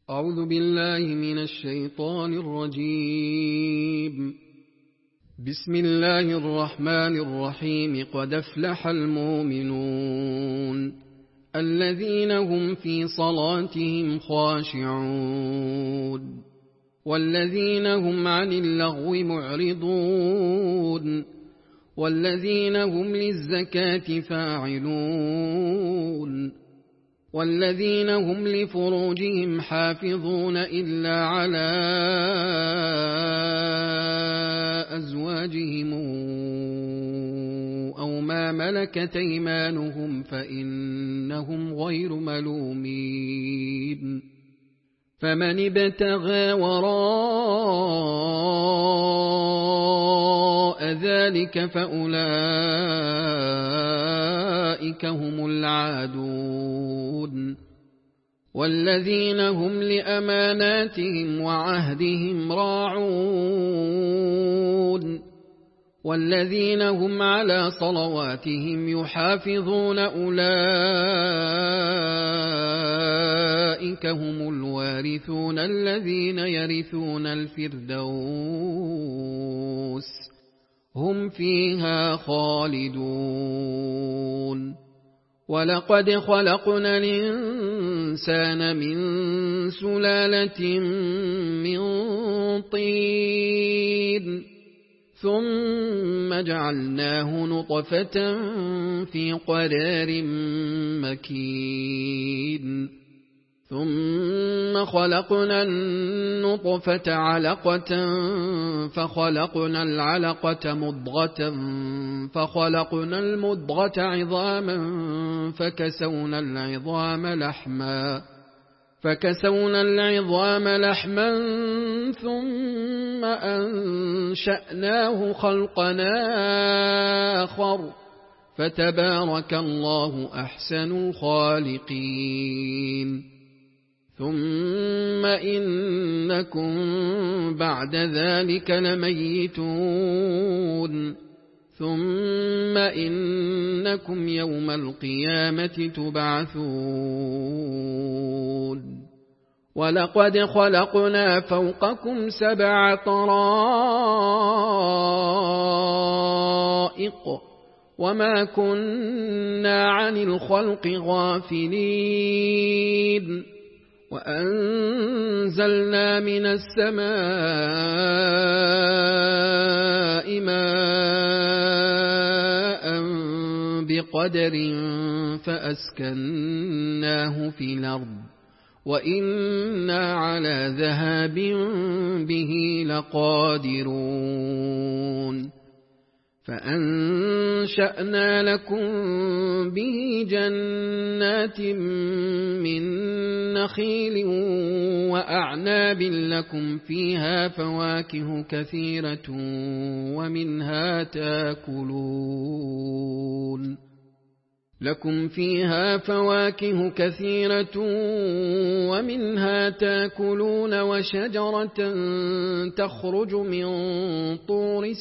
أعوذ بالله من الشيطان الرجيم. بسم الله الرحمن الرحيم. قد أفلح المؤمنون الذين هم في صلاتهم خاشعون والذين هم عن اللغو معرضون والذين هم للزكاة فاعلون والذين هم لفروجهم حافظون إلا على أزواجهم أو ما ملكت أيمانهم فإنهم غير ملومين. فمن ابتغى وراء ذلك فأولئك هم العادون. والذين هم لأماناتهم وعهدهم راعون والذين هم على صلواتهم يحافظون أولئك هم الوارثون الذين يرثون الفردوس هم فيها خالدون. ولقد خلقنا الإنسان من سلالة من طين ثم جعلناه نطفة في قرار مكين ثم خلقنا النطفة علقة فخلقنا العلقة مضغة فخلقنا المضغة عظاما فكسونا العظام لحما ثم أنشأناه خلقنا آخر فتبارك الله أحسن الخالقين. ثم إنكم بعد ذلك لميتون ثم إنكم يوم القيامة تبعثون. ولقد خلقنا فوقكم 7 طرائق وما كنا عن الخلق غافلين. وأنزلنا من السماء ماء بقدر فأسكناه في الأرض وإنا على ذهاب به لقادرون. فأنشأنا لكم به جنات من نخيل وأعناب لكم فيها فواكه كثيرة ومنها تاكلون وشجرة تخرج من طور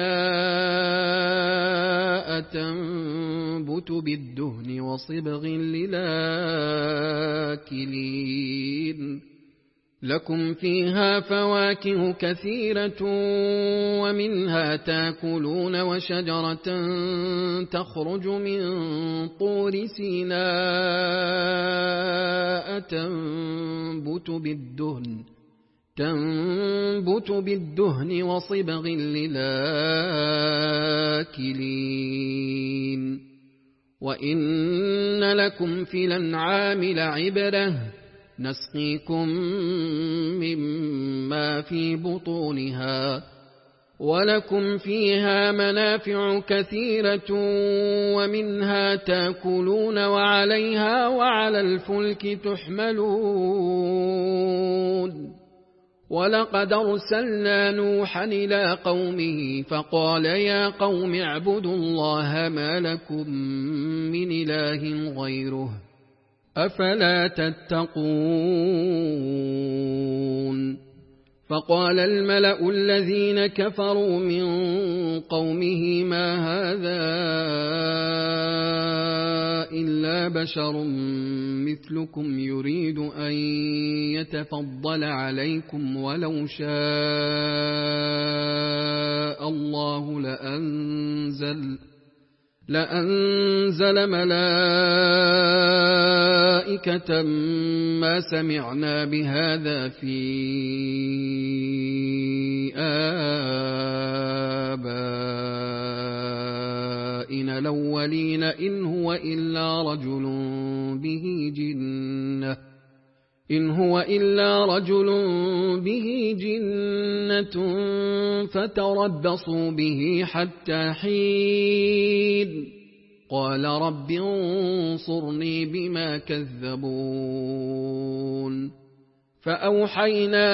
سيناء تنبت بالدهن وصبغ للآكلين. لكم فيها فواكه كثيرة ومنها تاكلون وشجرة تخرج من طور سيناء تنبت بالدهن وصبغ للآكلين. وإن لكم في الأنعام لعبرة نسقيكم مما في بطونها ولكم فيها منافع كثيرة ومنها تاكلون وعليها وعلى الفلك تحملون. ولقد أرسلنا نوحا إلى قومه فقال يا قوم اعبدوا الله ما لكم من إله غيره أفلا تتقون. فقال الملأ الذين كفروا من قومه ما هذا إلا بشر مثلكم يريد أن يتفضل عليكم ولو شاء الله لأنزل ملائكة ما سمعنا بهذا في آبائنا الأولين إن هو إلا رجل به جنة فتربصوا به حتى حين قال رب انصرني بما كذبون فأوحينا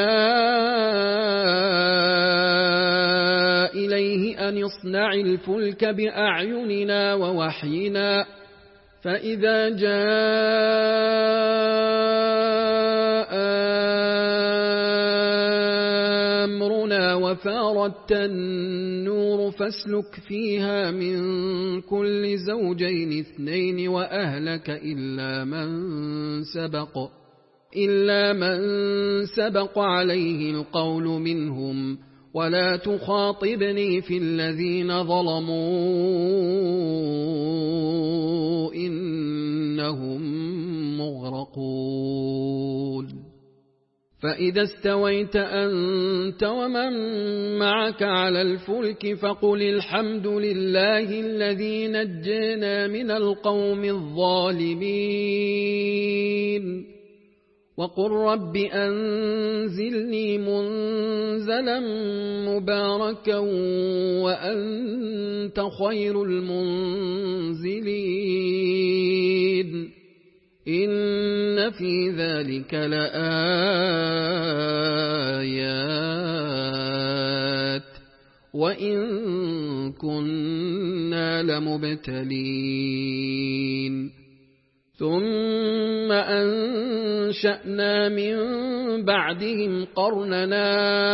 إليه أن اصنع الفلك بأعيننا ووحينا فإذا جاء أمرنا وفاردت النور فاسلك فيها من كل زوجين اثنين وأهلك إلا من سبق عليه القول منهم ولا تخاطبني في الذين ظلموا إنهم مغرقون فإذا استويت أنت ومن معك على الفلك فقل الحمد لله الذي نجانا من القوم الظالمين وقل رب أنزلني منزلا مباركا وأنت خير المنزلين إن في ذلك لآيات وإن كنا لمبتلين ثم أنشأنا من بعدهم قرننا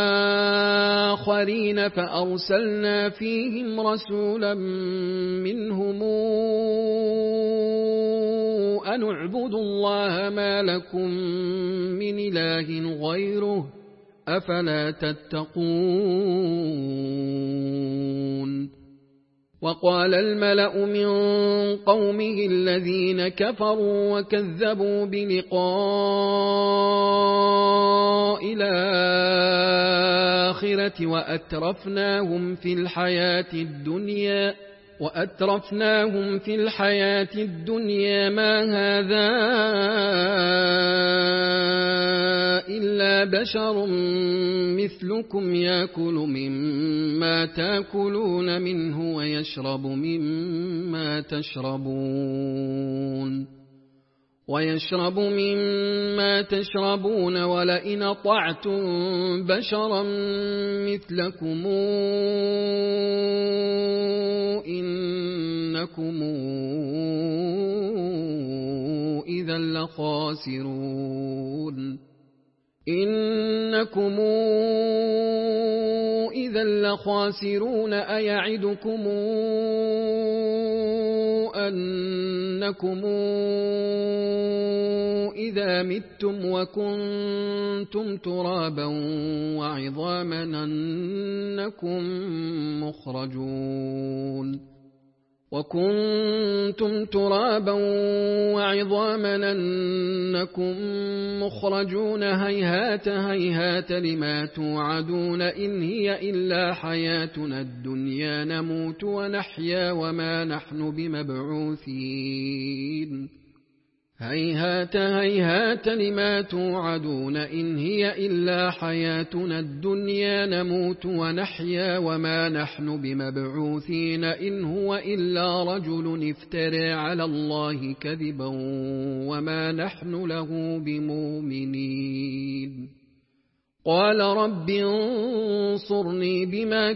آخرين فأرسلنا فيهم رسولا منهم أن اعبدوا الله ما لكم من إله غيره أفلا تتقون وقال الملأ من قومه الذين كفروا وكذبوا بلقاء الآخرة وأترفناهم في الحياة الدنيا ما هذا إلا بشر مثلكم يأكل مما تأكلون منه ويشرب مما تشربون ولئن أطعتم بشرا مثلكم إنكم إذا لخاسرون أيعدكم أنكم إذا متم وكنتم ترابا وعظاما أنكم مخرجون هيهات هيهات لما توعدون إن هي إلا حياتنا الدنيا نموت ونحيا وما نحن بمبعوثين هيهات هيهات لما توعدون إن هي إلا حياتنا الدنيا نموت ونحيا وما نحن بمبعوثين إن هو إلا رجل افترى على الله كذبا وما نحن له بمؤمنين قال رب انصرني بما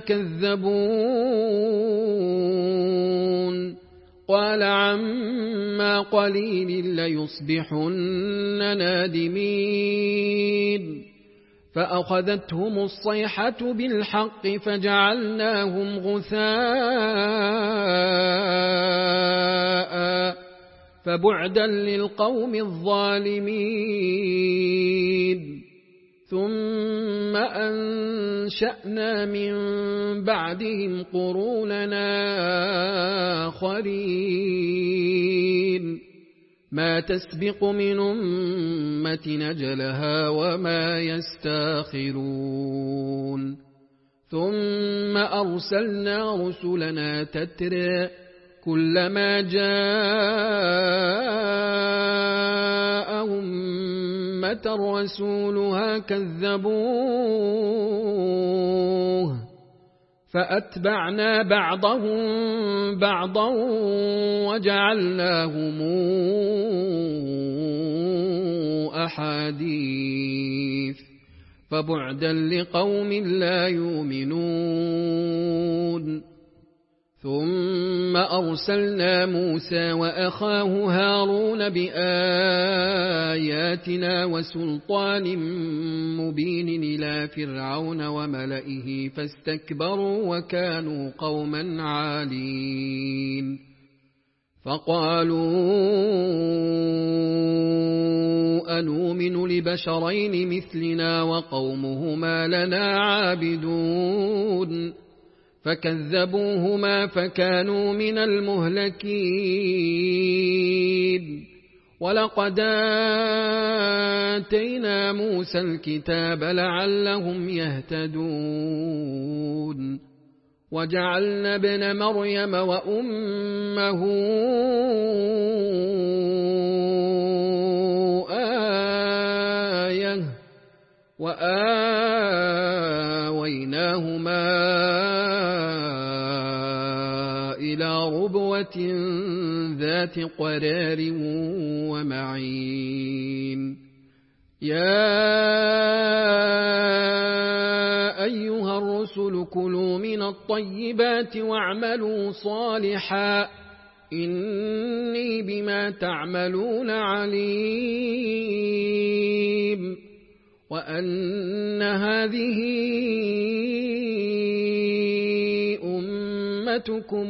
كذبون قال عما قليل ليصبحن نادمين فأخذتهم الصيحة بالحق فجعلناهم غثاء فبعدا للقوم الظالمين ثم أنشأنا من بعدهم قروننا آخرين ما تسبق من أمة نجلها وما يستاخرون ثم أرسلنا رسلنا تترى كلما جاء أمة رسولها كذبوه فأتبعنا بعضهم بعضا وجعلناهم أحاديث فبعدا لقوم لا يؤمنون ثم أرسلنا موسى وأخاه هارون بآياتنا وسلطان مبين إلى فرعون وملئه فاستكبروا وكانوا قوما عالين فقالوا أنؤمن لبشرين مثلنا وقومهما لنا عابدون فكذبوهما فكانوا من المهلكين ولقد آتينا موسى الكتاب لعلهم يهتدون وجعلنا ابن مريم وأمه آية وآويناهما إلى ربوة ذات قرار ومعين يا أيها الرسل كلوا من الطيبات واعملوا صالحا إني بما تعملون عليم وأن هذه أمتكم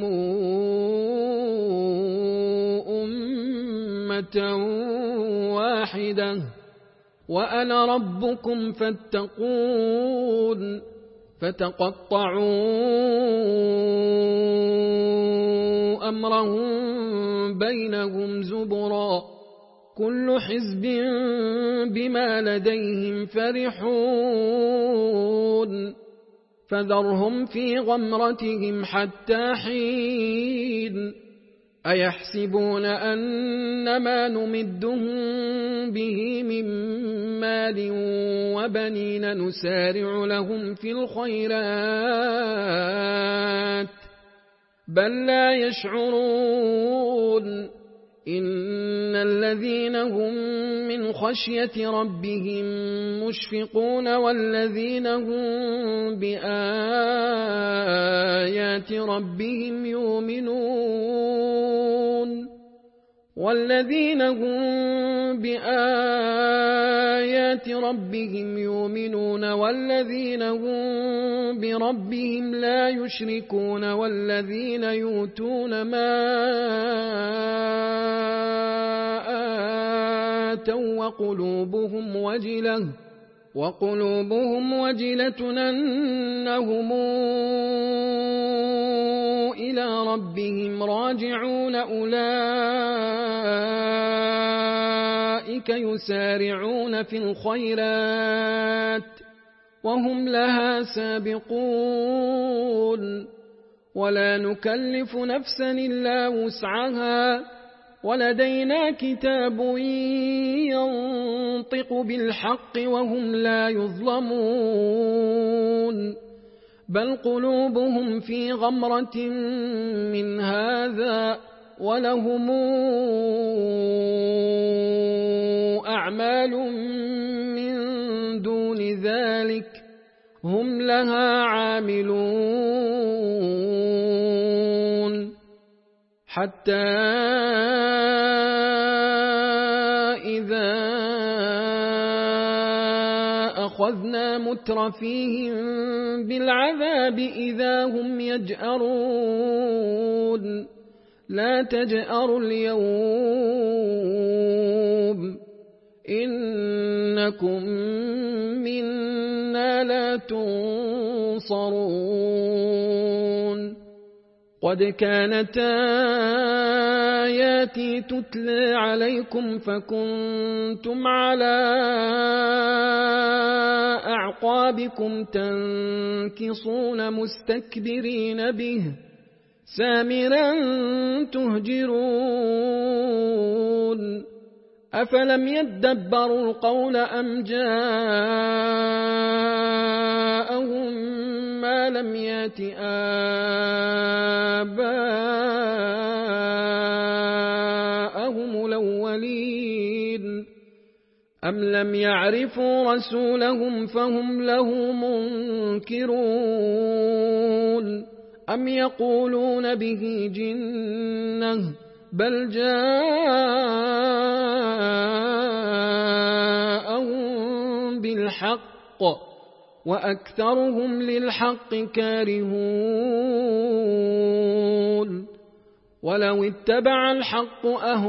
أمة واحدة وأنا ربكم فاتقون فتقطعوا أمرهم بينهم زبرا كل حزب بما لديهم فرحون فذرهم في غمرتهم حتى حين أيحسبون أنما نمدهم به من مال وبنين نسارع لهم في الخيرات بل لا يشعرون إن الذين هم من خشية ربهم مشفقون والذين هم بآيات ربهم يؤمنون والذين هم بآيات ربهم يؤمنون والذين هم بربهم لا يشركون والذين يؤتون ما آتوا وقلوبهم وجلة أنهم إلى ربهم راجعون أولئك يسارعون في الخيرات وهم لها سابقون ولا نكلف نفسا إلا وسعها ولدينا كتاب ينطق بالحق وهم لا يظلمون بل قلوبهم في غمرة من هذا ولهم أعمال من دون ذلك هم لها عاملون حتى إذا أخذنا مترفيهم بالعذاب إذا هم يجأرون لا تجأروا اليوم إنكم منا لا تنصرون قد كانت آياتي تتلى عليكم فكنتم على أعقابكم تنكصون مستكبرين به سامرا تهجرون أفلم يدبروا القول أم جاءهم ما لم يأت آباءهم الأولين أم لم يعرفوا رسولهم فهم له منكرون أم يقولون به جنة بل جاءهم بالحق وأكثرهم للحق كارهون ولو اتبع الحق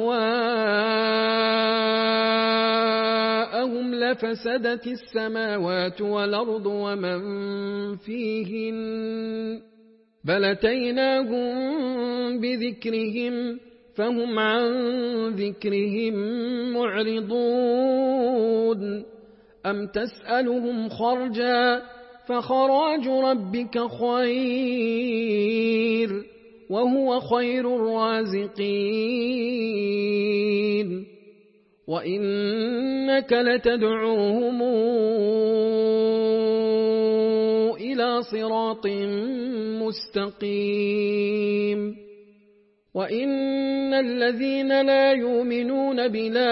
أهواءهم لفسدت السماوات والأرض ومن فيهن بل أتيناهم بذكرهم فهم عن ذكرهم معرضون أم تسألهم خرجا فخراج ربك خير وهو خير الرازقين وإنك لتدعوهم إلى صراط مستقيم وإن الذين لا يؤمنون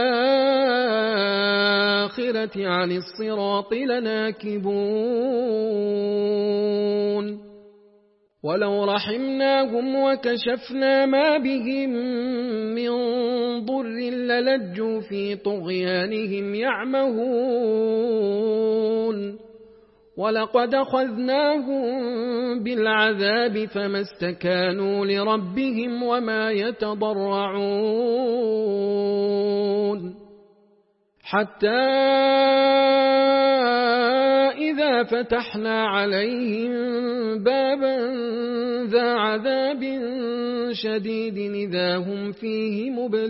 بالآخرة عن الصراط لناكبون ولو رحمناهم وكشفنا ما بهم من ضر للجوا في طغيانهم يعمهون ولقد أخذناهم بالعذاب فما استكانوا لربهم وما يتضرعون حتى إذا فتحنا عليهم بابا ذا عذاب شديد إذا هم فيه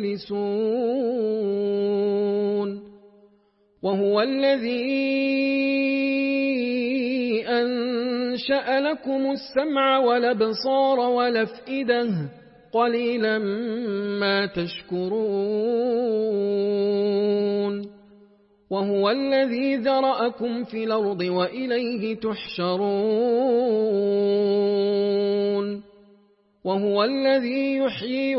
مبلسون وهو الذي أنشأ لكم السمع والأبصار والأفئدة قليلا ما تشكرون وهو الذي ذرأكم في الأرض وإليه تحشرون وهو الذي يحيي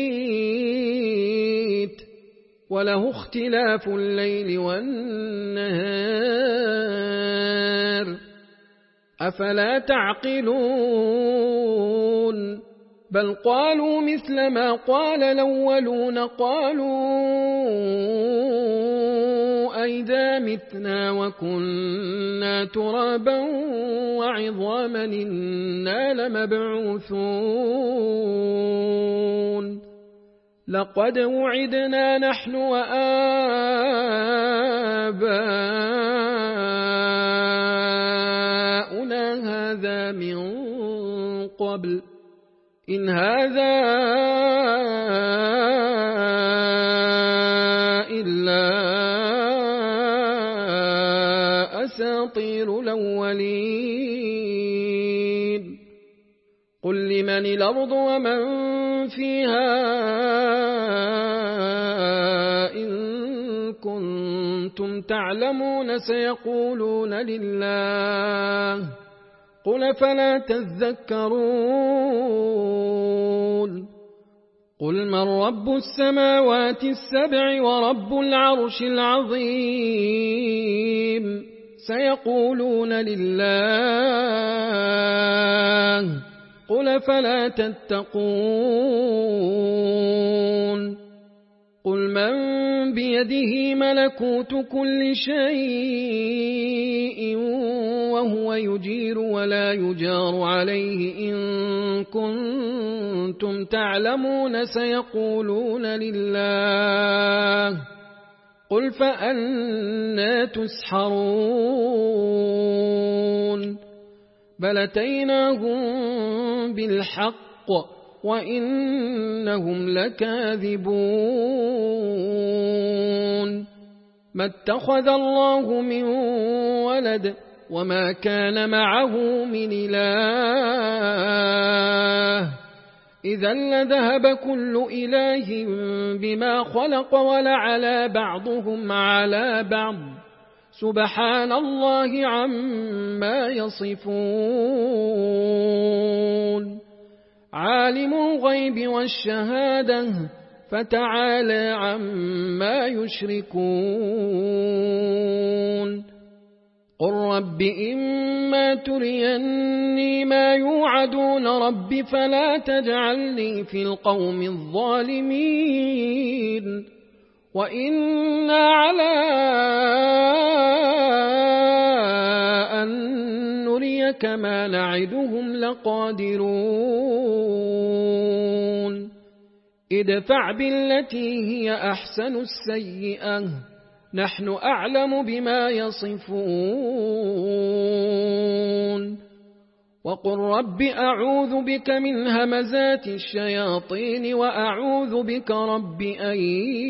ويميت وله اختلاف الليل والنهار أفلا تعقلون بل قالوا مثل ما قال الأولون قالوا أئذا متنا وكنا ترابا وعظاما إنا لمبعوثون لقد وعدنا نحن وآباؤنا هذا من قبل إن هذا إلا أساطير الأولين قل لمن الأرض ومن فيها إن كنتم تعلمون سيقولون لله قل فلا تذكرون قل من رب السماوات السبع ورب العرش العظيم سيقولون لله قل فلا تتقون قل أمن بيده ملكوت كل شيء وهو يجير ولا يجار عليه إن كنتم تعلمون سيقولون لله قل فأنى تسحرون بل أتيناهم بالحق وإنهم لكاذبون ما اتخذ الله من ولد وما كان معه من إله إذا لذهب كل إله بما خلق ولعلى بعضهم على بعض سبحان الله عما يصفون عالم الغيب والشهادة فتعالى عما يشركون قل رب إما تريني ما يوعدون رب فلا تجعلني في القوم الظالمين وإنا على أن نريك ما نعدهم لقادرون ادفع بالتي هي أحسن السيئة نحن أعلم بما يصفون وقل رب أعوذ بك من همزات الشياطين وأعوذ بك رب أن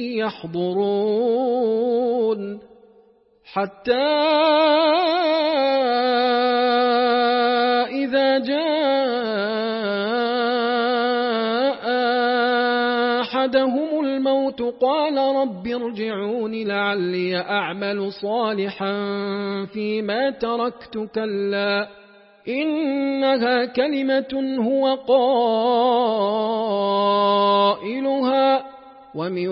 يحضرون حتى إذا جاء أحدهم الموت قال رب ارجعون لعلي أعمل صالحا فيما تركت كلا إنها كلمة هو قائلها ومن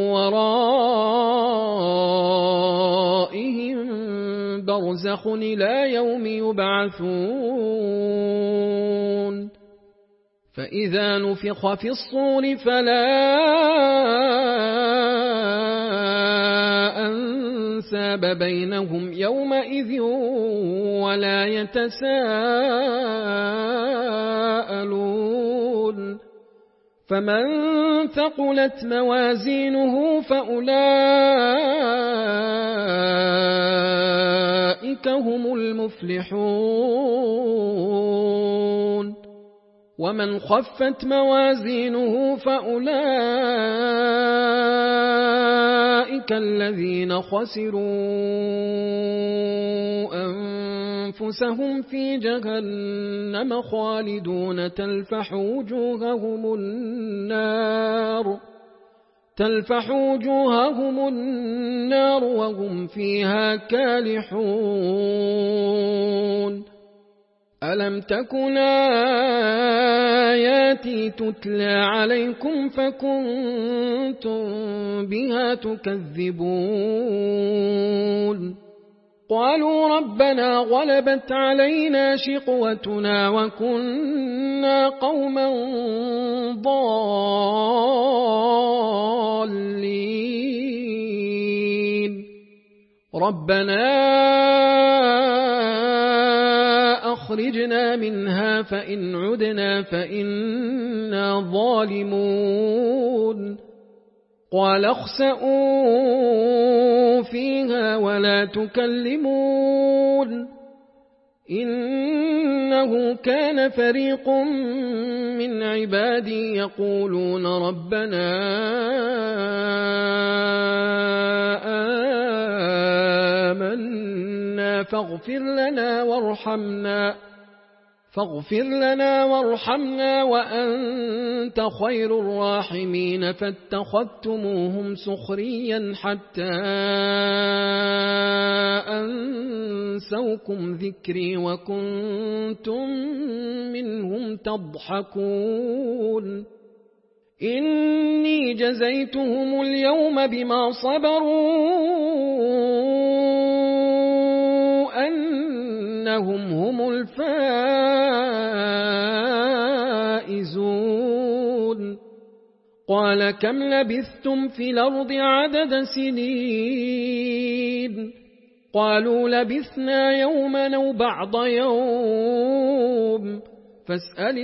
ورائهم برزخ إلى يوم يبعثون فإذا نفخ في الصور فلا أنساب بينهم يومئذ ولا يتساءلون فمن ثقلت موازينه فأولئك هم المفلحون ومن خفت موازينه فأولئك الذين خسروا أنفسهم في جهنم خالدون تلفح وجوههم النار وهم فيها كالحون ألم تكن آياتي تتلى عليكم فكنتم بها تكذبون قالوا ربنا غلبت علينا شقوتنا وكنا قوما ضالين ربنا أخرجنا منها فإن عدنا فإنا ظالمون قال اخسئوا فيها ولا تكلمون إنه كان فريق من عبادي يقولون ربنا آمنا فاغفر لنا وارحمنا وأنت خير الراحمين فاتخذتموهم سخريا حتى أنسوكم ذكري وكنتم منهم تضحكون إني جزيتهم اليوم بما صبروا أنهم هم الفائزون قال كم لبثتم في الأرض عدد سنين قالوا لبثنا يوما أو بعض يوم فاسأل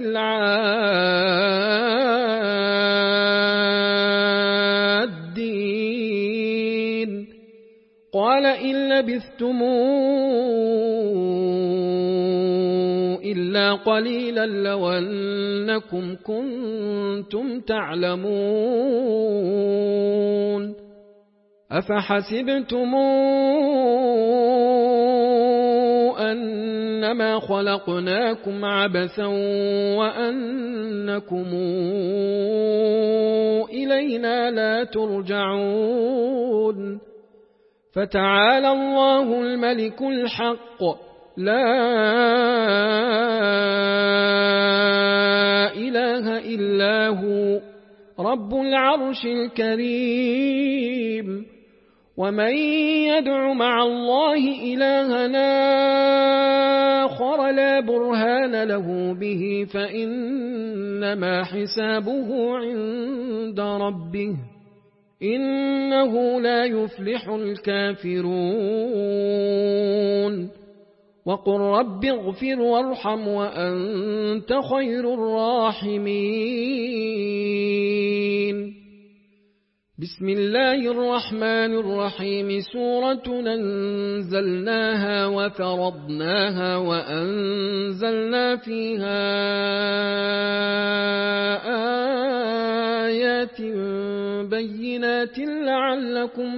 العادين قال إن لبثتم إلا قليلا لو أنكم كنتم تعلمون أفحسبتم أنما خلقناكم عبثا وأنكم إلينا لا ترجعون فتعالى الله الملك الحق لا إله إلا هو رب العرش الكريم ومن يدع مع الله إلهنا آخر لا برهان له به فإنما حسابه عند ربه إنه لا يفلح الكافرون وقل رب اغفر وارحم وأنت خير الراحمين بسم الله الرحمن الرحيم سورة أنزلناها وفرضناها وأنزلنا فيها آيات بينات لعلكم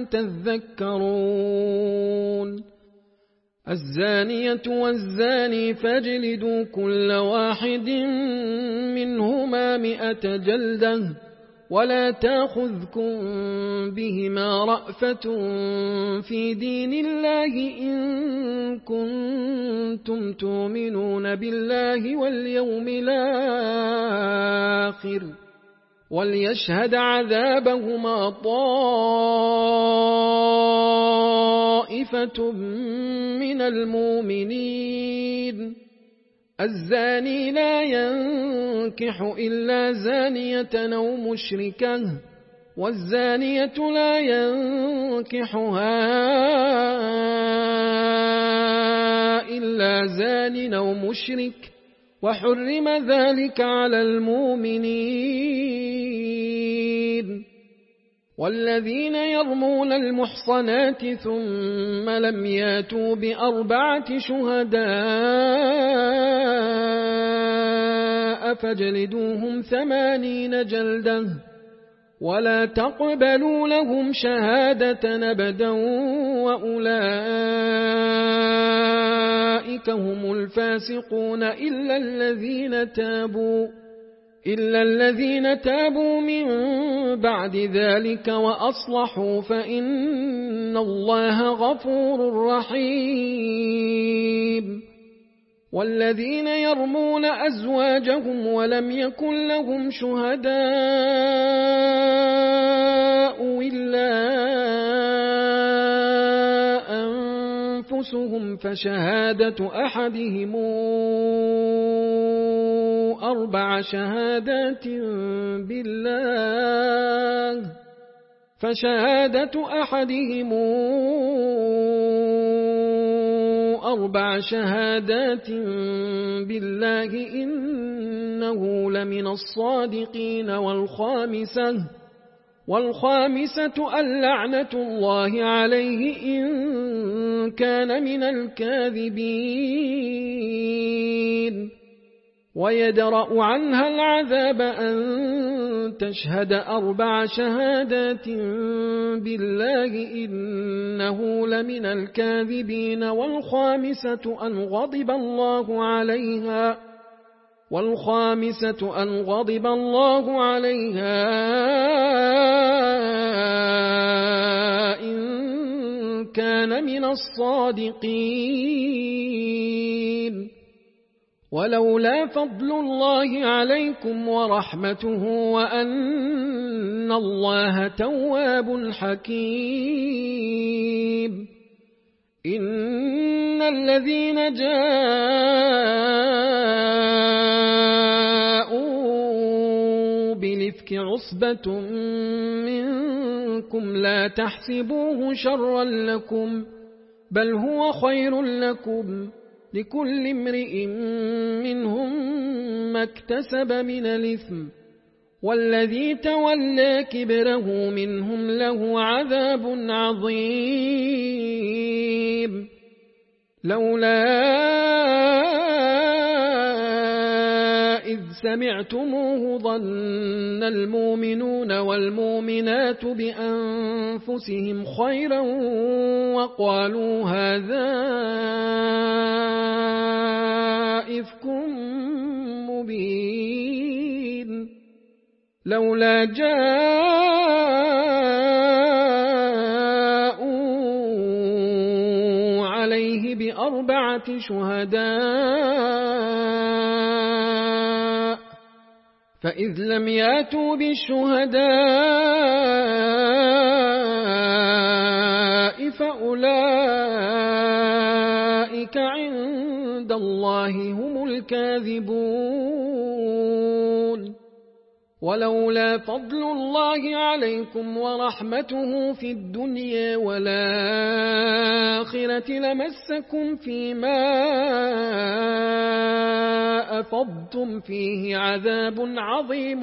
تذكرون الزانية والزاني فاجلدوا كل واحد منهما 100 جلدة ولا تأخذكم بهما رأفة في دين الله إن كنتم تؤمنون بالله واليوم الآخر وليشهد عذابهما طائفة من المؤمنين الزاني لا ينكح إلا زانية أو مشركة والزانية لا ينكحها إلا زان أو مشرك وحرم ذلك على المؤمنين والذين يرمون المحصنات ثم لم ياتوا ب4 شهداء فاجلدوهم 80 جلدة ولا تقبلوا لهم شهادة أبدا وأولئك هم الفاسقون إلا الذين تابوا من بعد ذلك وأصلحوا فإن الله غفور رحيم والذين يرمون أزواجهم ولم يكن لهم شهداء إلا أنفسهم فشهادة أحدهم 4 شهادات بالله إنه لمن الصادقين والخامسة اللعنة الله عليه إن كان من الكاذبين ويدرأ عنها العذاب أن تشهد 4 شهادات بالله إنه لمن الكاذبين والخامسة أن غضب الله عليها إن كان من الصادقين ولولا فضل الله عليكم ورحمته وأن الله تواب حكيم إن الذين جاءوا بالإفك الإفك عصبة منكم لا تحسبوه شرا لكم بل هو خير لكم لكل امرئ منهم ما اكتسب من الإثم والذي تولى كبره منهم له عذاب عظيم لولا إذ سمعتموه ظن المؤمنون والمؤمنات بأنفسهم خيرا وقالوا هذا إفك مبين لولا جاءوا عليه بأربعة شهداء فإذ لم ياتوا بالشهداء فأولئك عند الله هم الكاذبون ولولا فضل الله عليكم ورحمته في الدنيا والآخرة لمسكم فيما أفضتم فيه عذاب عظيم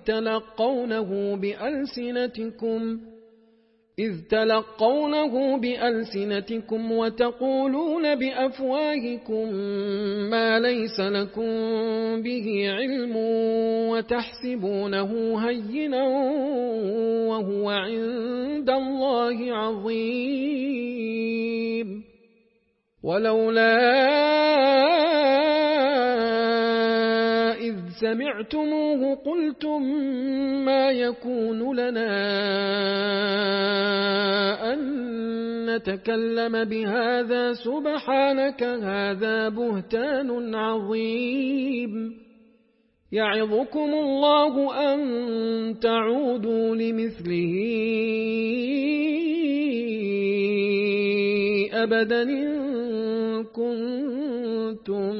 إذ تلقونه بألسنتكم وتقولون بأفواهكم ما ليس لكم به علم وتحسبونه هينا وهو عند الله عظيم ولولا إذ سمعتموه قلتم ما يكون لنا أن نتكلم بهذا سبحانك هذا بهتان عظيم يعظكم الله أن تعودوا لمثله أبدا إن كنتم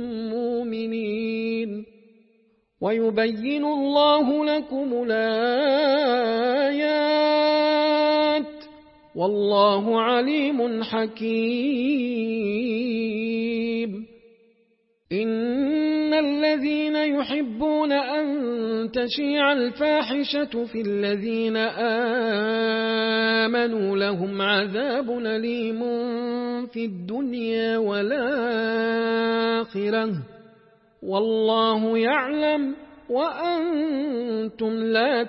مؤمنين ويبين الله لكم الآيات والله عليم حكيم إن الذين يحبون أن تشيع الفاحشة في الذين آمنوا لهم عذاب أليم في الدنيا والآخرة والله يعلم وأنتم لا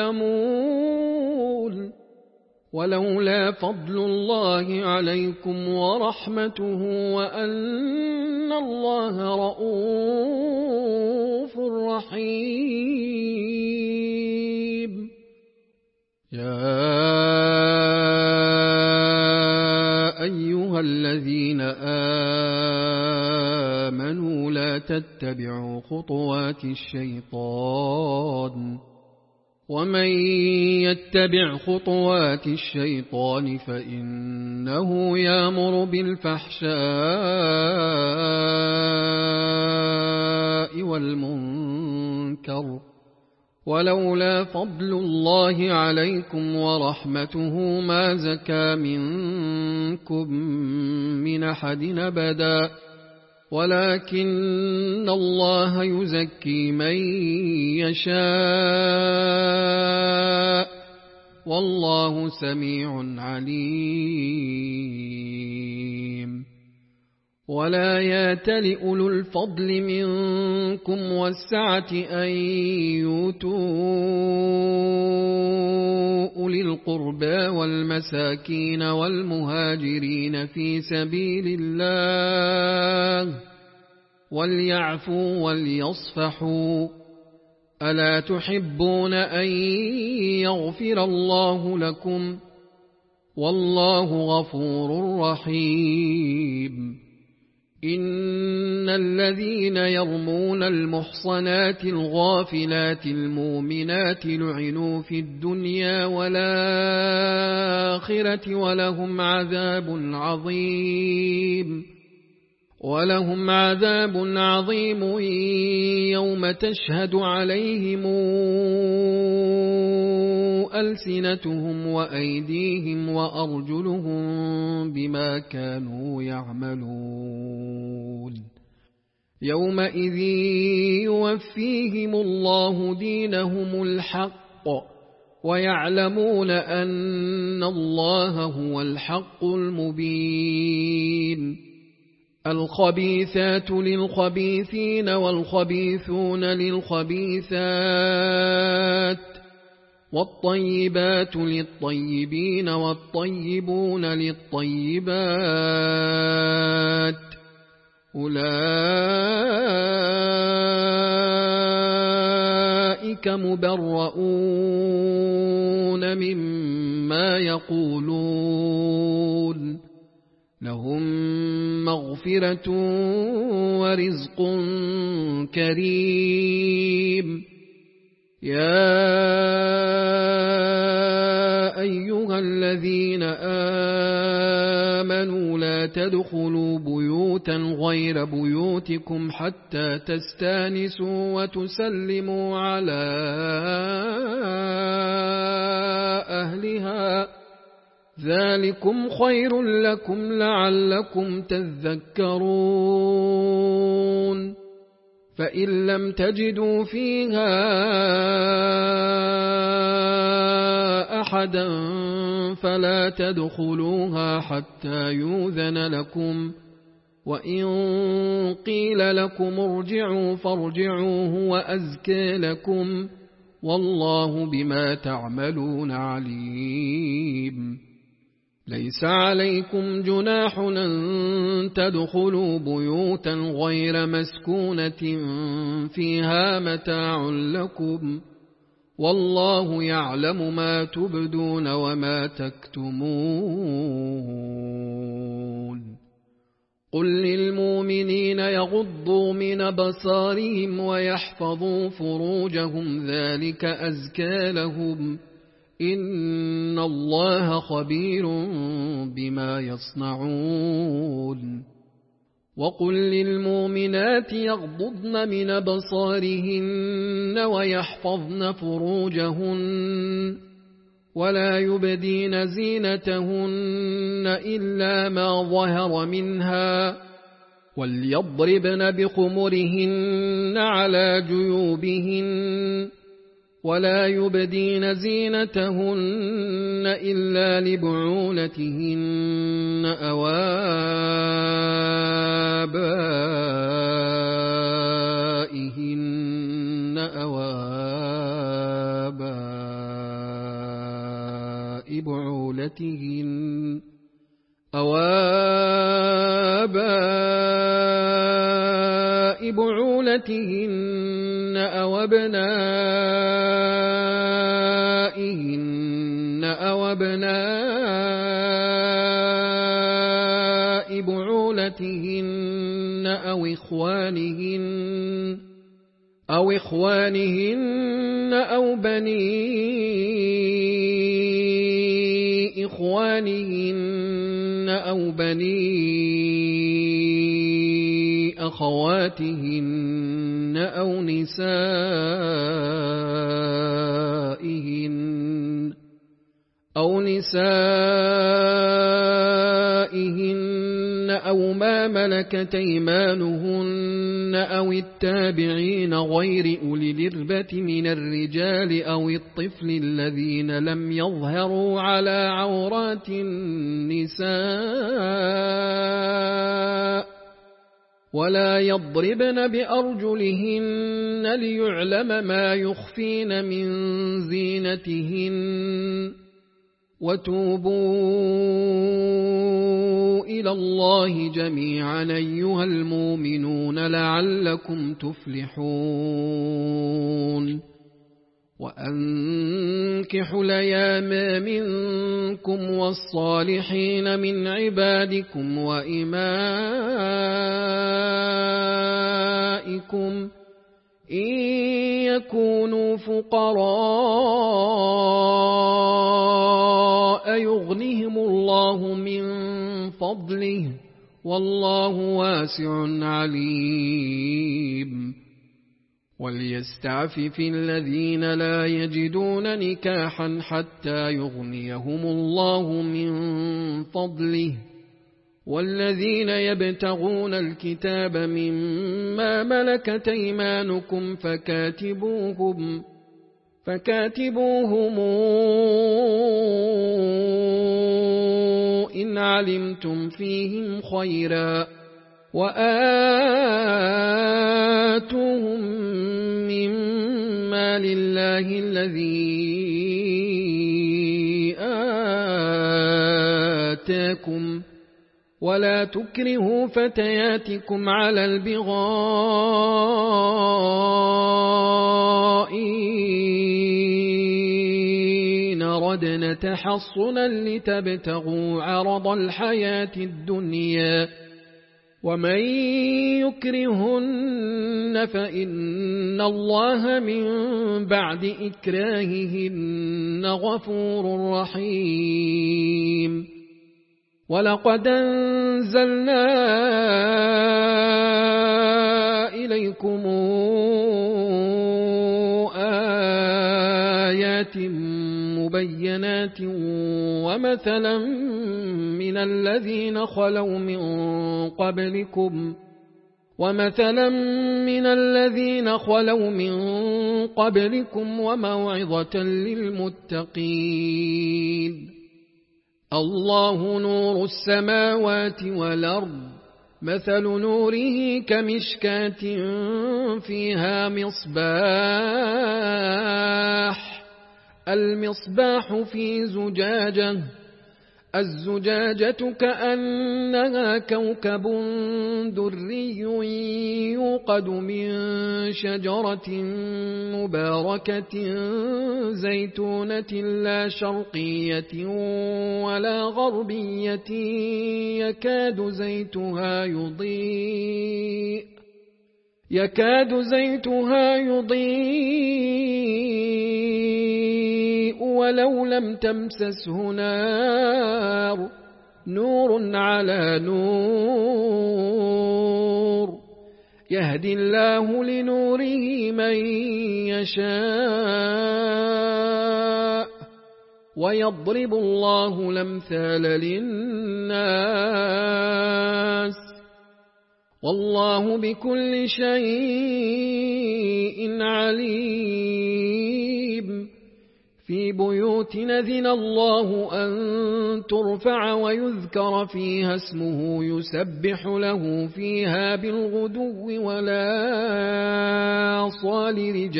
تعلمون ولولا فضل الله عليكم ورحمته وأن الله رؤوف رحيم يا أيها الذين آمنوا لا تتبعوا خطوات الشيطان ومن يتبع خطوات الشيطان فإنه يأمر بالفحشاء والمنكر ولولا فضل الله عليكم ورحمته ما زكى منكم من أحد أبدا ولكن الله يزكي من يشاء والله سميع عليم ولا يأتل أولو الفضل منكم والسعة أن يؤتوا أولي القربى والمساكين والمهاجرين في سبيل الله وليعفوا وليصفحوا ألا تحبون أن يغفر الله لكم والله غفور رحيم إن الذين يرمون المحصنات الغافلات المؤمنات لعنوا في الدنيا والآخرة ولهم عذاب عظيم ولهم عذاب عظيم يوم تشهد عليهم ألسنتهم وأيديهم وأرجلهم بما كانوا يعملون يومئذ يوفيهم الله دينهم الحق ويعلمون أن الله هو الحق المبين الخبيثات للخبيثين والخبيثون للخبيثات والطيبات للطيبين والطيبون للطيبات أولئك مبرؤون مما يقولون لهم مغفرة ورزق كريم يا أيها الذين آمنوا لا تدخلوا بيوتا غير بيوتكم حتى تستانسوا وتسلموا على أهلها ذلكم خير لكم لعلكم تذكرون فإن لم تجدوا فيها أحدا فلا تدخلوها حتى يؤذن لكم وإن قيل لكم ارجعوا فارجعوا هو أزكى لكم والله بما تعملون عليم ليس عليكم جناح أن تدخلوا بيوتا غير مسكونة فيها متاع لكم والله يعلم ما تبدون وما تكتمون قل للمؤمنين يغضوا من أبصارهم ويحفظوا فروجهم ذلك أزكى لهم إن الله خبير بما يصنعون وقل للمؤمنات يغضضن من أبصارهن ويحفظن فروجهن ولا يبدين زينتهن إلا ما ظهر منها وليضربن بخمرهن على جيوبهن ولا يبدين زينتهن إلا لبعولتهن أو آبائهن أو آباء بعولتهن أو آباء بعولتهن أو أبنائهن أو أبناء بعولتهن أو إخوانهن أو بني إخوانهن أو بني أخواتهن أو نسائهن أو ما ملكت أيمانهن أو التابعين غير أولي الإربة من الرجال أو الطفل الذين لم يظهروا على عورات النساء ولا يضربن بأرجلهن ليعلم ما يخفين من زينتهن وتوبوا إلى الله جميعا أيها المؤمنون لعلكم تفلحون وأنكحوا الأيام منكم والصالحين من عبادكم وإمائكم إن يكونوا فقراء يغنهم الله من فضله والله واسع عليم. وليستعفف الذين لا يجدون نكاحا حتى يغنيهم الله من فضله، والذين يبتغون الكتاب مما ملكت أيمانكم فكاتبوهم إن علمتم فيهم خيرا، وآتوهم مما لله الذي آتاكم، ولا تكرهوا فتياتكم على البغاء إن ردن تحصنا لتبتغوا عرض الحياة الدنيا، ومن يكرهن فإن الله من بعد إكراههن غفور رحيم. ولقد أنزلنا إليكم آيات مبينات ومثلا من الذين خلوا من قبلكم وموعظة للمتقين. الله نور السماوات والأرض، مثل نوره كمشكاة فيها المصباح في زجاجة، الزجاجة كأنها كوكب دري يوقد من شجرة مباركة زيتونة لا شرقية ولا غربية يكاد زيتها يضيء ولو لم تمسسه نار، نور على نور، يهدي الله لنوره من يشاء، ويضرب الله الأمثال للناس، والله بكل شيء عليم. في بيوت أذن الله أن ترفع ويذكر فيها اسمه يسبح له فيها بالغدو والآصال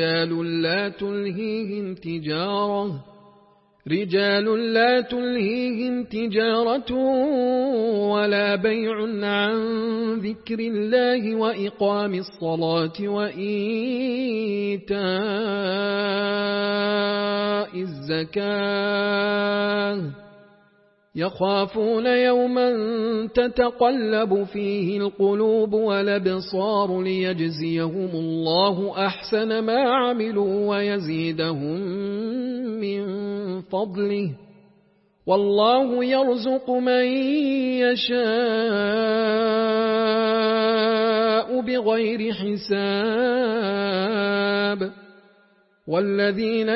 رجال لا تلهيهم تجارة ولا بيع عن ذكر الله وإقام الصلاة وإيتاء الزكاة، يخافون يوما تتقلب فيه القلوب والأبصار، ليجزيهم الله أحسن ما عملوا ويزيدهم من فضله، والله يرزق من يشاء بغير حساب. والذين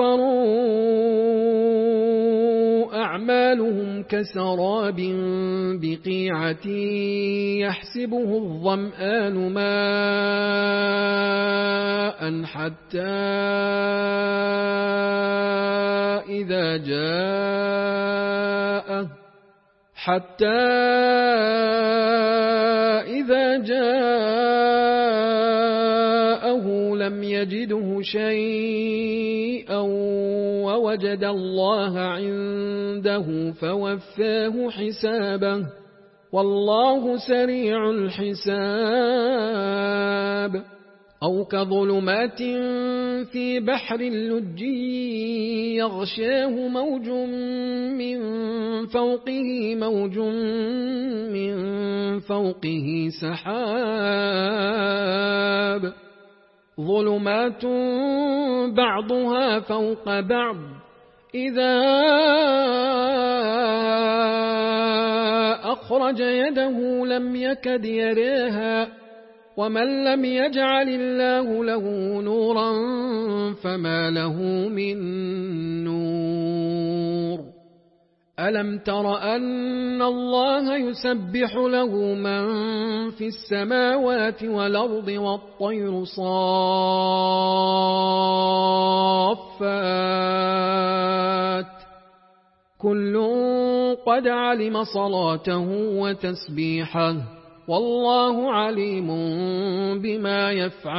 كفروا أعمالهم كسراب بقيعة يحسبه الظمآن ماء حتى إذا جاءه لم يجده شيئا ووجد الله عنده فوفاه حسابه، والله سريع الحساب. أو كظلمات في بحر اللجي يغشاه موج من فوقه سحاب، ظلمات بعضها فوق بعض إذا أخرج يده لم يكد يريها ومن لم يجعل الله له نورا فما له من نور ألم تر أن الله يسبح له من في السماوات والأرض والطير صافات كل قد علم صلاته وتسبيحه والله عليم بما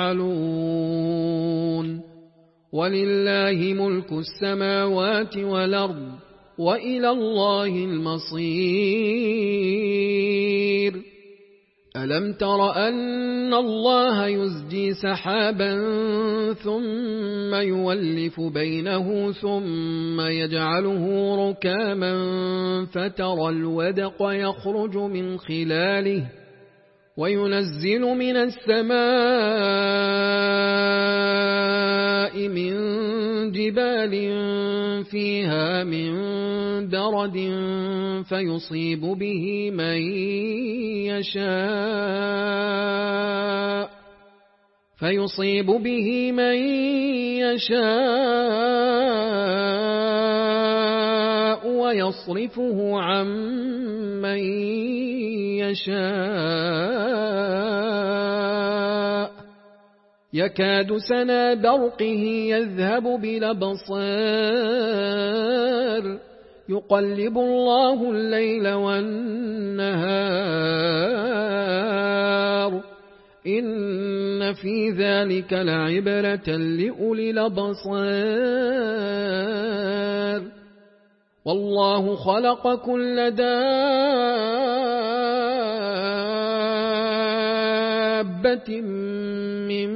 يفعلون ولله ملك السماوات والأرض وإلى الله المصير ألم تر أن الله يزجي سحابا ثم يولف بينه ثم يجعله ركاما فترى الودق يخرج من خلاله وينزل من السماء من جبال فيها من برد فيصيب به من يشاء ويصرفه عن من يشاء يكاد سنا برقه يذهب بالأبصار يقلب الله الليل والنهار إن في ذلك لعبرة لأولي الأبصار والله خلق كل دابة من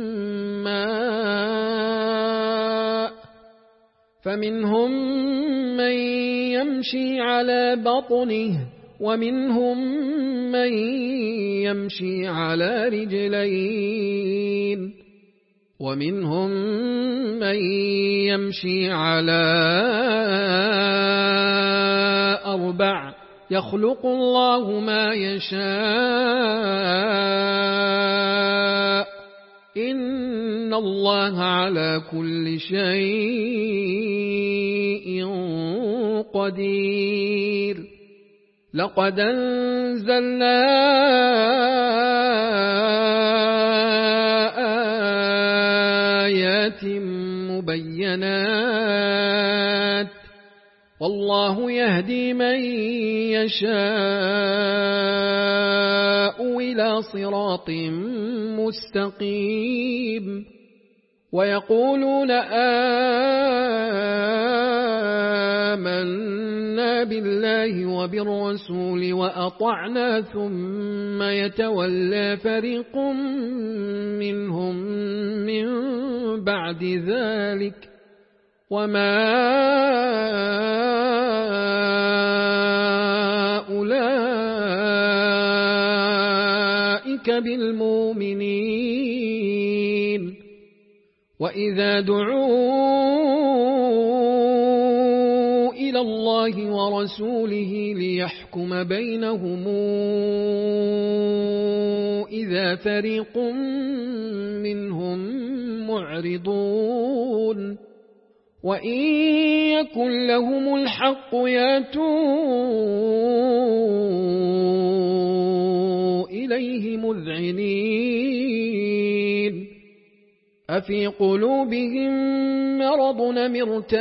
ماء فمنهم من يمشي على بطنه ومنهم من يمشي على رجلين ومنهم من يمشي على 4 يخلق الله ما يشاء إن الله على كل شيء قدير لقد أنزلنا آيات مبينات والله يهدي من يشاء إلى صراط مستقيم ويقولون آمنا بالله وبالرسول وأطعنا ثم يتولى فريق منهم من بعد ذلك وما أولئك بالمؤمنين وإذا دعوا إلى الله ورسوله ليحكم بينهم إذا فريق منهم معرضون وإن يكن لهم الحق يأتوا إليه مذعنين أفي قلوبهم مرض أم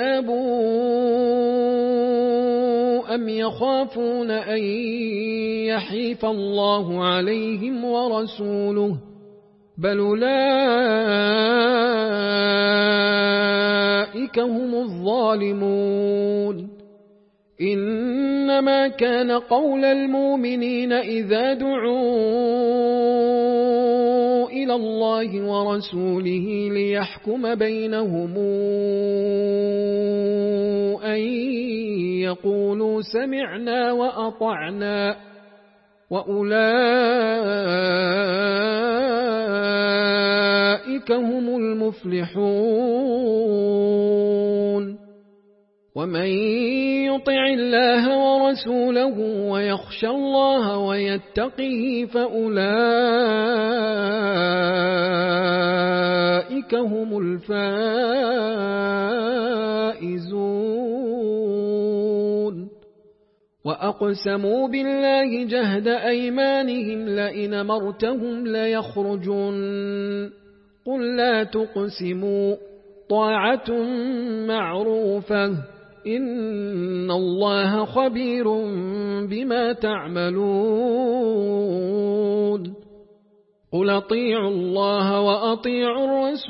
ارتابوا أم يخافون أن يحيف الله عليهم ورسوله بل أولئك هم الظالمون إنما كان قول المؤمنين إذا دعوا إلى الله ورسوله ليحكم بينهم أن يقولوا سمعنا وأطعنا وأولئك هم المفلحون ومن يطع الله ورسوله ويخشى الله ويتقه فأولئك هم الفائزون وأقسموا بالله جهد أيمانهم لئن أمرتهم ليخرجون قل لا تقسموا طاعة معروفة إن الله خبير بما تعملون قل أطيعوا الله وأطيعوا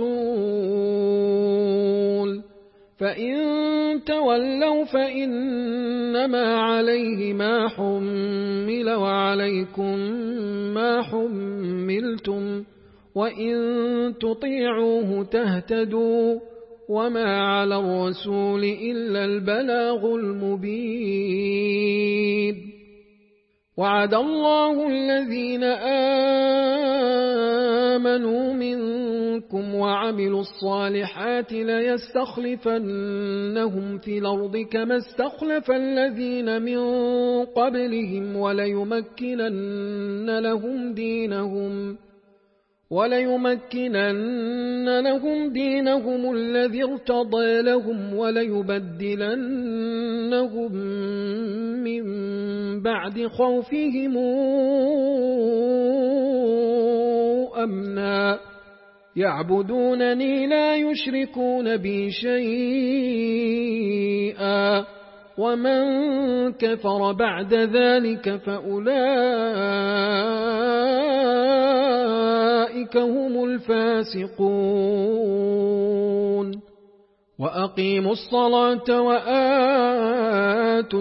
الرسول فإن تولوا فإنما عليه ما حمل وعليكم ما حملتم وإن تطيعوه تهتدوا وما على الرسول إلا البلاغ المبين وعد الله الذين آمنوا منكم وعملوا الصالحات ليستخلفنهم في الأرض كما استخلف الذين من قبلهم وليمكنن لهم دينهم الذي ارتضى لهم وليبدلنهم من بعد خوفهم أمنا يعبدونني لا يشركون بي شيئا ومن كفر بعد ذلك فأولئك هم الفاسقون وأقيموا الصلاة وآتوا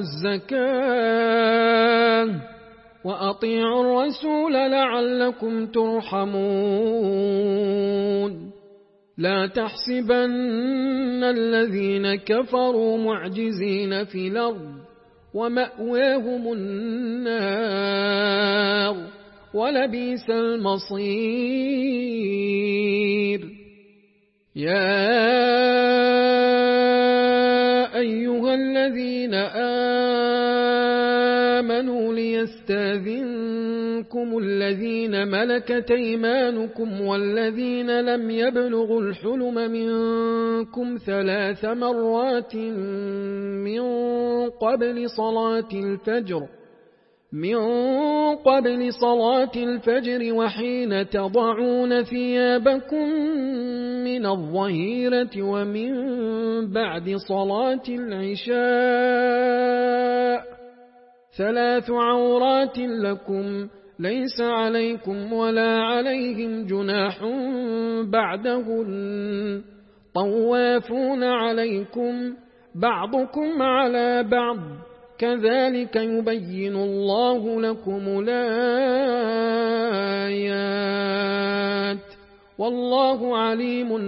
الزكاة وأطيعوا الرسول لعلكم ترحمون لا تحسبن الذين كفروا معجزين في الأرض ومأواهم النار ولبئس المصير يا أيها الذين آمنوا ليستاذنكم الذين ملكت أيمانكم والذين لم يبلغوا الحلم منكم 3 مرات من قبل صلاة الفجر وحين تضعون ثيابكم من الظهيرة ومن بعد صلاة العشاء 3 عورات لكم ليس عليكم ولا عليهم جناح بعدهن طوافون عليكم بعضكم على بعض كذلك يبين الله لكم الآيات والله عليم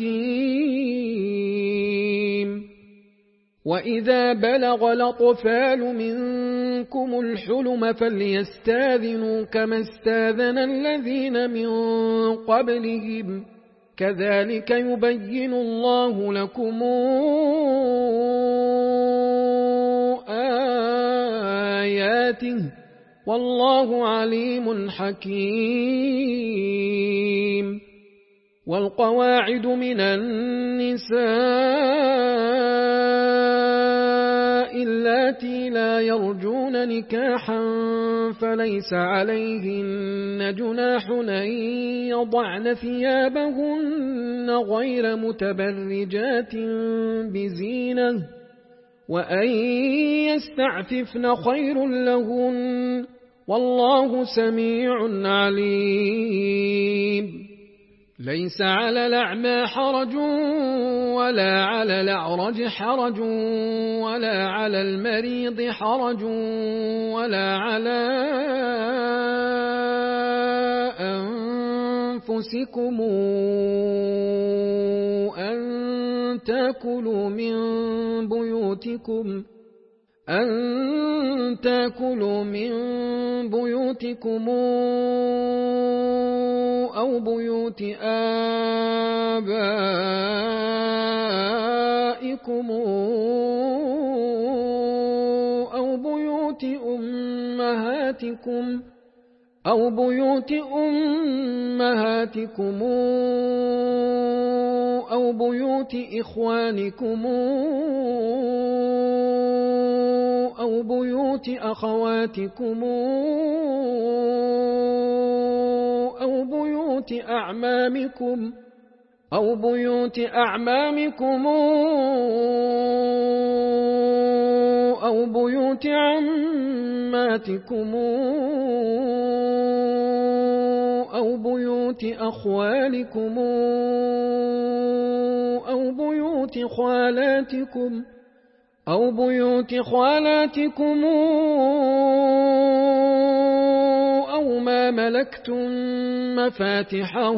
حكيم وإذا بلغ الأطفال منكم الحلم فليستاذنوا كما استاذن الذين من قبلهم كذلك يبين الله لكم آياته والله عليم حكيم والقواعد من النساء اللاتي لا يرجون نكاحا فليس عليهن جناح أن يضعن ثيابهن غير متبرجات بزينة وأن يستعففن خير لهن والله سميع عليم ليس على الأعمى حرج ولا على الأعرج حرج ولا على المريض حرج ولا على أنفسكم أن تأكلوا من بيوتكم أو بيوت آبائكم أمهاتكم أو بيوت أمهاتكم أو بيوت إخوانكم أو بيوت أخواتكم أو بيوت أعمامكم أو بيوت عماتكم أو بيوت أخوالكم أو بيوت خالاتكم أو ما ملكتم مفاتحه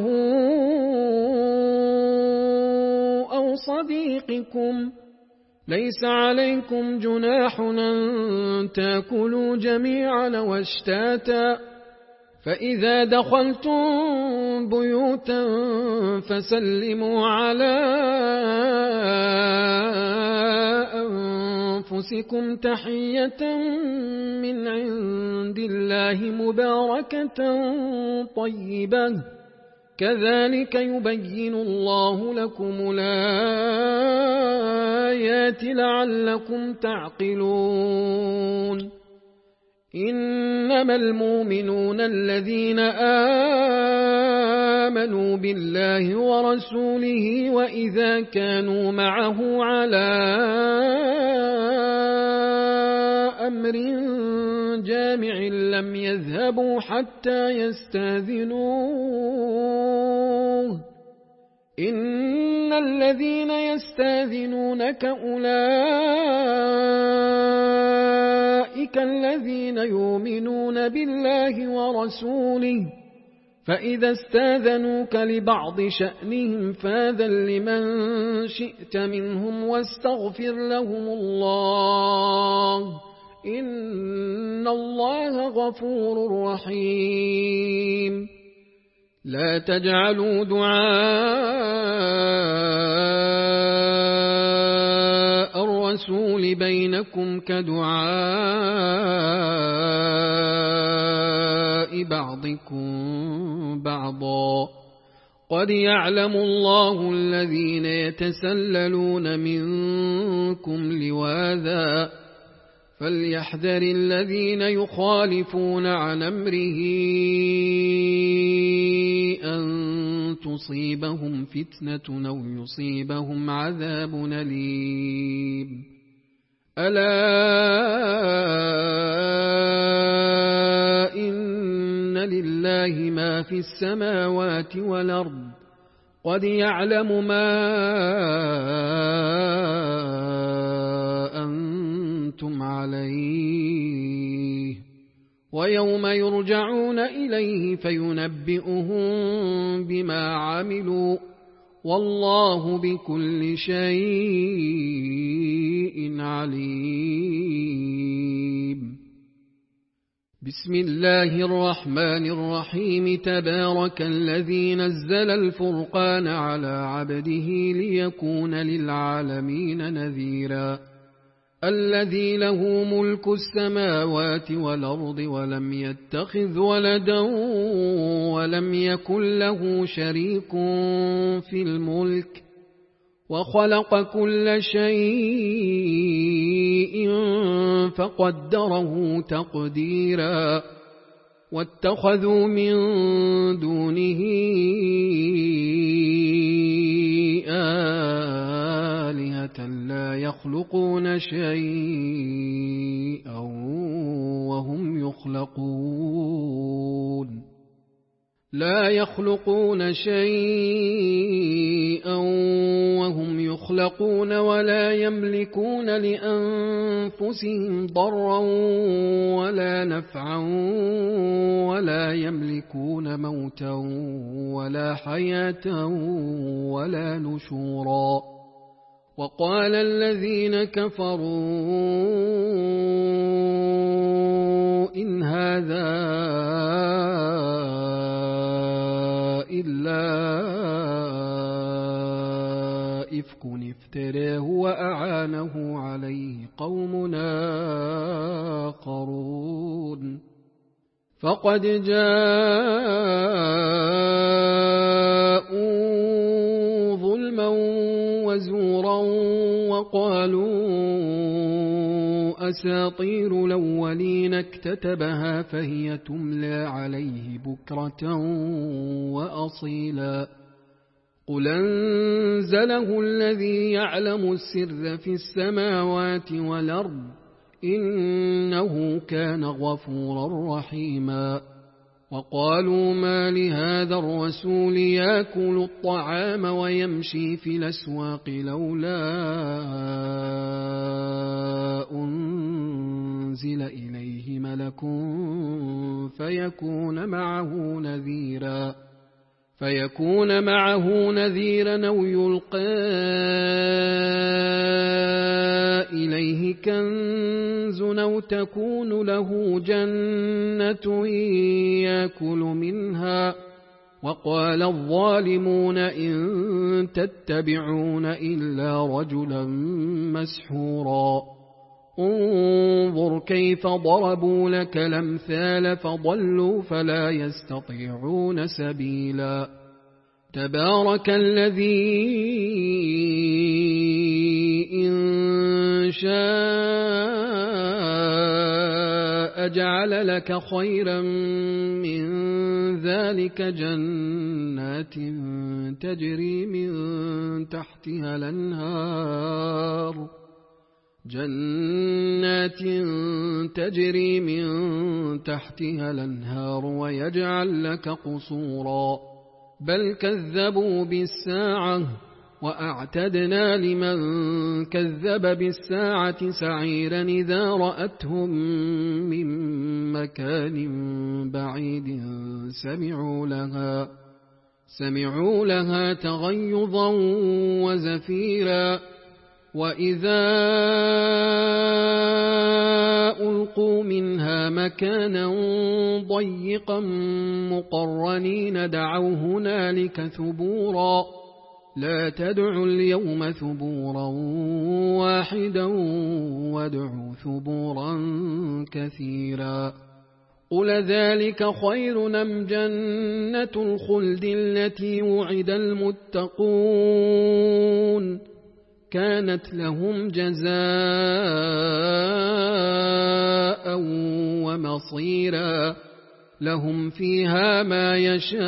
أو صديقكم. ليس عليكم جناح أن تأكلوا جميعا واشتاتا، فإذا دخلتم بيوتا فسلموا على أنفسكم تحية من عند الله مباركة طيبة، كذلك يبين الله لكم الآيات لعلكم تعقلون. إنما المؤمنون الذين آمنوا بالله ورسوله وإذا كانوا معه على أمر جامع لم يذهبوا حتى يستاذنوه. إن الذين يستاذنونك أولئك الذين يؤمنون بالله ورسوله، فإذا استاذنوك لبعض شأنهم فاذن لمن شئت منهم واستغفر لهم الله، إن الله غفور رحيم. لا تجعلوا دعاء الرسول بينكم كدعاء بعضكم بعضا، قد يعلم الله الذين يتسللون منكم لواذا، فليحذر الذين يخالفون عن أمره أن تصيبهم فتنة أو يصيبهم عذاب أليم. ألا إن لله ما في السماوات والأرض، قد يعلم ما أنتم عليه، ويوم يرجعون إليه فينبئهم بما عملوا، والله بكل شيء عليم. بسم الله الرحمن الرحيم. تبارك الذي نزل الفرقان على عبده ليكون للعالمين نذيرا، الذي له ملك السماوات والأرض ولم يتخذ ولدا ولم يكن له شريك في الملك، وخلق كل شيء فقدره تقديرا، واتخذوا من دونه آلهة لا يخلقون شيئا وهم يخلقون، لا يخلقون شيئا وهم يخلقون ولا يملكون لأنفسهم ضرا ولا نفعا ولا يملكون موتا ولا حياة ولا نشورا. وقال الذين كفروا إن هذا إلا إفك افتراه وأعانه عليه قوم آخرون. فقد جاءوا ظلما وزورا وقالوا أساطير الأولين اكتتبها فهي تملى عليه بكرة وأصيلا قل أنزله الذي يعلم السر في السماوات والأرض إنه كان غفورا رحيما وقالوا ما لهذا الرسول يأكل الطعام ويمشي في الأسواق لولا أنزل إليه ملك فيكون معه نذيرا أو يلقى إليه كنز أو تكون له جنة يأكل منها وقال الظالمون إن تتبعون إلا رجلا مسحورا انظر كيف ضربوا لك الأمثال فضلوا فلا يستطيعون سبيلا تبارك الذي إن شاء جعل لك خيرا من ذلك جنات تجري من تحتها الأنهار ويجعل لك قصورا بل كذبوا بالساعة وأعتدنا لمن كذب بالساعة سعيرا إذا رأتهم من مكان بعيد سمعوا لها تغيظا وزفيرا وإذا ألقوا منها مكانا ضيقا مقرنين دعوا هنالك ثبورا لا تدعوا اليوم ثبورا واحدا وادعوا ثبورا كثيرا قل ذلك خير أم جنة الخلد التي وعد المتقون كانت لهم جزاء ومصيرا لهم فيها ما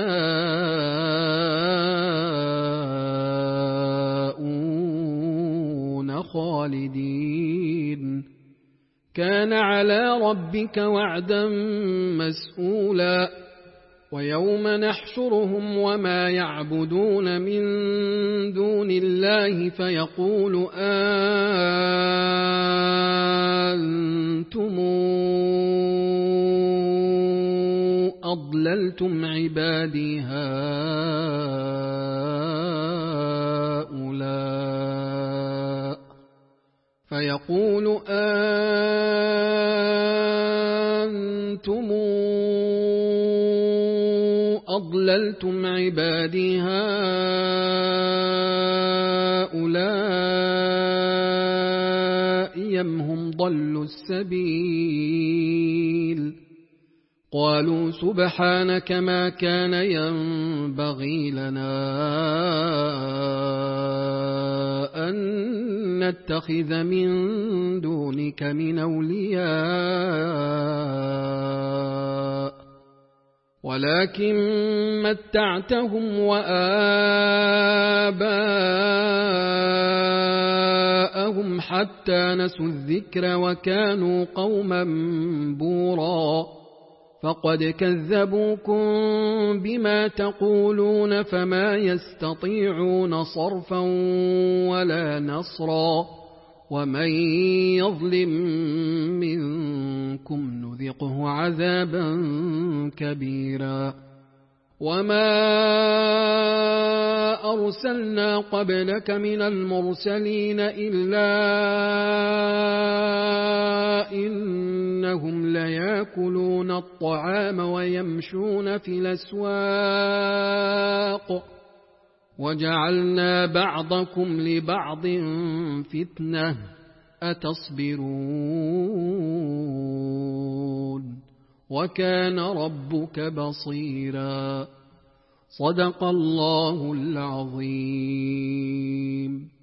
يشاءون خالدين كان على ربك وعدا مسئولا ويوم نحشرهم وما يعبدون من دون الله فيقول أنتم أضللتم عبادي هؤلاء فيقول أنتم أضللتم عبادي هؤلاء أم هم ضلوا السبيل قالوا سبحانك ما كان ينبغي لنا أن نتخذ من دونك من أولياء ولكن متعتهم وآباءهم حتى نسوا الذكر وكانوا قوما بورا فقد كذبوكم بما تقولون فما يستطيعون صرفا ولا نصرا ومن يظلم منكم نذقه عذابا كبيرا وما أرسلنا قبلك من المرسلين إلا إنهم ليأكلون الطعام ويمشون في الأسواق وجعلنا بعضكم لبعض فتنة أتصبرون وكان ربك بصيرا. صدق الله العظيم.